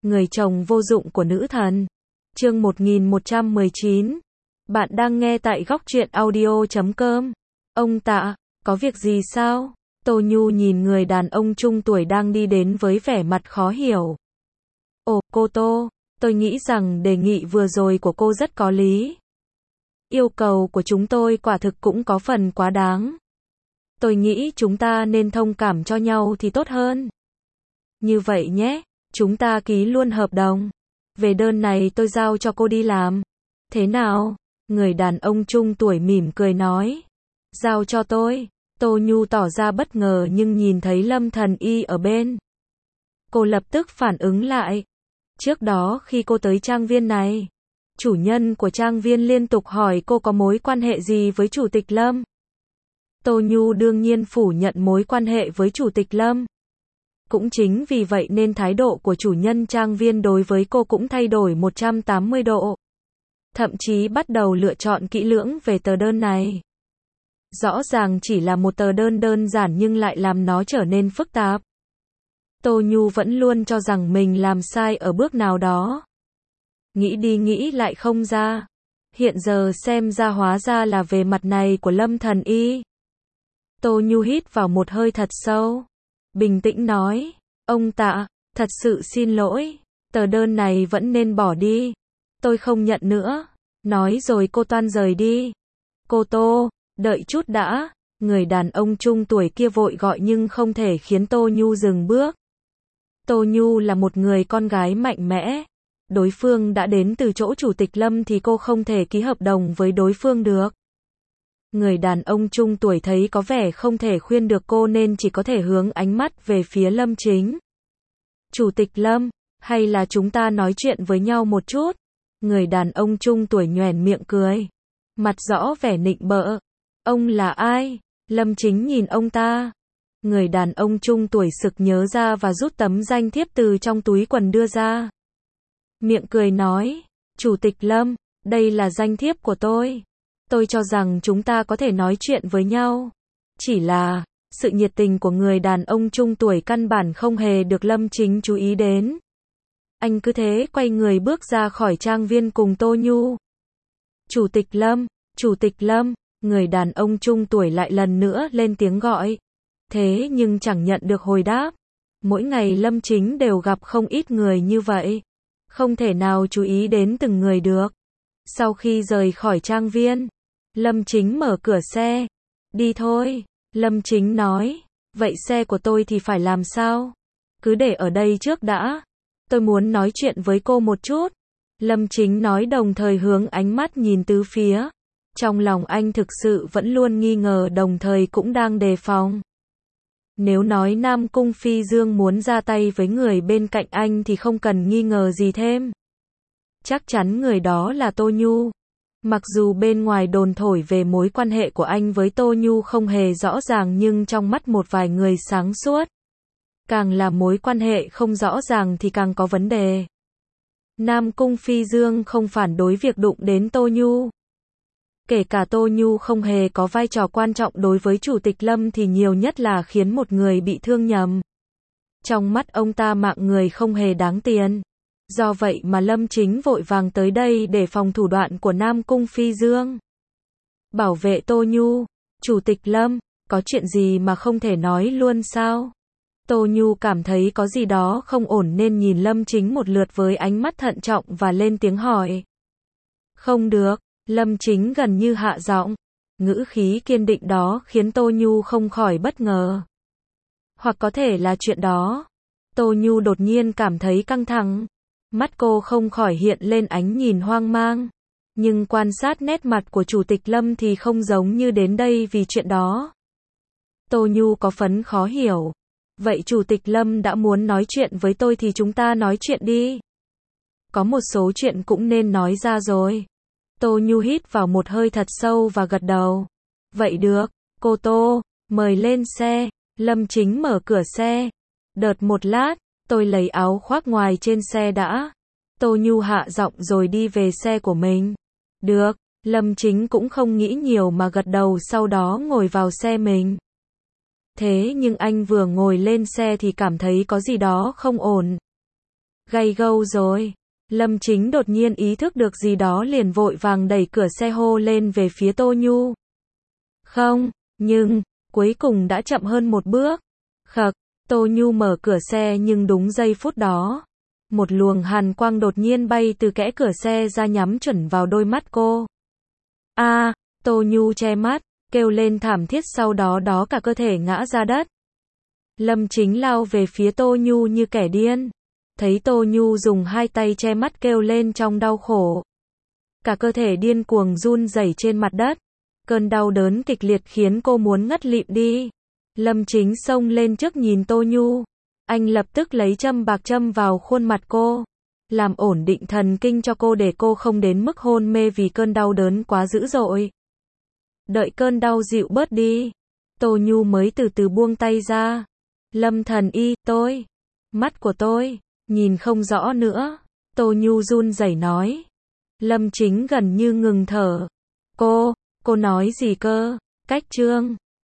Người chồng vô dụng của nữ thần. Chương 1119. Bạn đang nghe tại góc truyện audio.com. Ông Tạ, có việc gì sao? Tô Nhu nhìn người đàn ông trung tuổi đang đi đến với vẻ mặt khó hiểu. Ồ, cô Tô, tôi nghĩ rằng đề nghị vừa rồi của cô rất có lý. Yêu cầu của chúng tôi quả thực cũng có phần quá đáng. Tôi nghĩ chúng ta nên thông cảm cho nhau thì tốt hơn. Như vậy nhé, chúng ta ký luôn hợp đồng. Về đơn này tôi giao cho cô đi làm. Thế nào? Người đàn ông trung tuổi mỉm cười nói. Giao cho tôi. Tô Nhu tỏ ra bất ngờ nhưng nhìn thấy Lâm Thần Y ở bên. Cô lập tức phản ứng lại. Trước đó khi cô tới trang viên này, chủ nhân của trang viên liên tục hỏi cô có mối quan hệ gì với Chủ tịch Lâm. Tô Nhu đương nhiên phủ nhận mối quan hệ với Chủ tịch Lâm. Cũng chính vì vậy nên thái độ của chủ nhân trang viên đối với cô cũng thay đổi 180 độ. Thậm chí bắt đầu lựa chọn kỹ lưỡng về tờ đơn này. Rõ ràng chỉ là một tờ đơn đơn giản nhưng lại làm nó trở nên phức tạp. Tô Nhu vẫn luôn cho rằng mình làm sai ở bước nào đó. Nghĩ đi nghĩ lại không ra. Hiện giờ xem ra hóa ra là về mặt này của Lâm Thần Y. Tô Nhu hít vào một hơi thật sâu. Bình tĩnh nói, ông Tạ, thật sự xin lỗi, tờ đơn này vẫn nên bỏ đi. Tôi không nhận nữa. Nói rồi cô toan rời đi. Cô Tô, đợi chút đã. Người đàn ông trung tuổi kia vội gọi nhưng không thể khiến Tô Nhu dừng bước. Tô Nhu là một người con gái mạnh mẽ. Đối phương đã đến từ chỗ Chủ tịch Lâm thì cô không thể ký hợp đồng với đối phương được. Người đàn ông trung tuổi thấy có vẻ không thể khuyên được cô nên chỉ có thể hướng ánh mắt về phía Lâm Chính. Chủ tịch Lâm, hay là chúng ta nói chuyện với nhau một chút? Người đàn ông trung tuổi nhoẻn miệng cười. Mặt rõ vẻ nịnh bợ. Ông là ai? Lâm Chính nhìn ông ta. Người đàn ông trung tuổi sực nhớ ra và rút tấm danh thiếp từ trong túi quần đưa ra. Miệng cười nói, Chủ tịch Lâm, đây là danh thiếp của tôi. Tôi cho rằng chúng ta có thể nói chuyện với nhau. Chỉ là, sự nhiệt tình của người đàn ông trung tuổi căn bản không hề được Lâm Chính chú ý đến. Anh cứ thế quay người bước ra khỏi trang viên cùng Tô Nhu. Chủ tịch Lâm, Chủ tịch Lâm, người đàn ông trung tuổi lại lần nữa lên tiếng gọi. Thế nhưng chẳng nhận được hồi đáp. Mỗi ngày Lâm Chính đều gặp không ít người như vậy. Không thể nào chú ý đến từng người được. Sau khi rời khỏi trang viên, Lâm Chính mở cửa xe. Đi thôi, Lâm Chính nói. Vậy xe của tôi thì phải làm sao? Cứ để ở đây trước đã. Tôi muốn nói chuyện với cô một chút. Lâm Chính nói đồng thời hướng ánh mắt nhìn tứ phía. Trong lòng anh thực sự vẫn luôn nghi ngờ đồng thời cũng đang đề phòng. Nếu nói Nam Cung Phi Dương muốn ra tay với người bên cạnh anh thì không cần nghi ngờ gì thêm. Chắc chắn người đó là Tô Nhu. Mặc dù bên ngoài đồn thổi về mối quan hệ của anh với Tô Nhu không hề rõ ràng nhưng trong mắt một vài người sáng suốt. Càng là mối quan hệ không rõ ràng thì càng có vấn đề. Nam Cung Phi Dương không phản đối việc đụng đến Tô Nhu. Kể cả Tô Nhu không hề có vai trò quan trọng đối với Chủ tịch Lâm thì nhiều nhất là khiến một người bị thương nhầm. Trong mắt ông ta mạng người không hề đáng tiền. Do vậy mà Lâm Chính vội vàng tới đây để phòng thủ đoạn của Nam Cung Phi Dương. Bảo vệ Tô Nhu, Chủ tịch Lâm, có chuyện gì mà không thể nói luôn sao? Tô Nhu cảm thấy có gì đó không ổn nên nhìn Lâm Chính một lượt với ánh mắt thận trọng và lên tiếng hỏi. Không được, Lâm Chính gần như hạ giọng. Ngữ khí kiên định đó khiến Tô Nhu không khỏi bất ngờ. Hoặc có thể là chuyện đó. Tô Nhu đột nhiên cảm thấy căng thẳng. Mắt cô không khỏi hiện lên ánh nhìn hoang mang. Nhưng quan sát nét mặt của Chủ tịch Lâm thì không giống như đến đây vì chuyện đó. Tô Nhu có phấn khó hiểu. Vậy Chủ tịch Lâm đã muốn nói chuyện với tôi thì chúng ta nói chuyện đi. Có một số chuyện cũng nên nói ra rồi. Tô Nhu hít vào một hơi thật sâu và gật đầu. Vậy được, cô Tô, mời lên xe. Lâm Chính mở cửa xe. Đợt một lát, tôi lấy áo khoác ngoài trên xe đã. Tô Nhu hạ giọng rồi đi về xe của mình. Được, Lâm Chính cũng không nghĩ nhiều mà gật đầu sau đó ngồi vào xe mình. Thế nhưng anh vừa ngồi lên xe thì cảm thấy có gì đó không ổn. Gay gâu rồi. Lâm Chính đột nhiên ý thức được gì đó liền vội vàng đẩy cửa xe hô lên về phía Tô Nhu. Không, nhưng, cuối cùng đã chậm hơn một bước. Khặc, Tô Nhu mở cửa xe nhưng đúng giây phút đó. Một luồng hàn quang đột nhiên bay từ kẽ cửa xe ra nhắm chuẩn vào đôi mắt cô. Tô Nhu che mắt, kêu lên thảm thiết sau đó cả cơ thể ngã ra đất. Lâm Chính lao về phía Tô Nhu như kẻ điên. Thấy Tô Nhu dùng hai tay che mắt kêu lên trong đau khổ. Cả cơ thể điên cuồng run rẩy trên mặt đất. Cơn đau đớn kịch liệt khiến cô muốn ngất lịm đi. Lâm Chính xông lên trước nhìn Tô Nhu. Anh lập tức lấy châm bạc châm vào khuôn mặt cô. Làm ổn định thần kinh cho cô để cô không đến mức hôn mê vì cơn đau đớn quá dữ dội. Đợi cơn đau dịu bớt đi. Tô Nhu mới từ từ buông tay ra. Lâm thần y, mắt của tôi, nhìn không rõ nữa. Tô Nhu run rẩy nói. Lâm Chính gần như ngừng thở. Cô nói gì cơ? Cách chương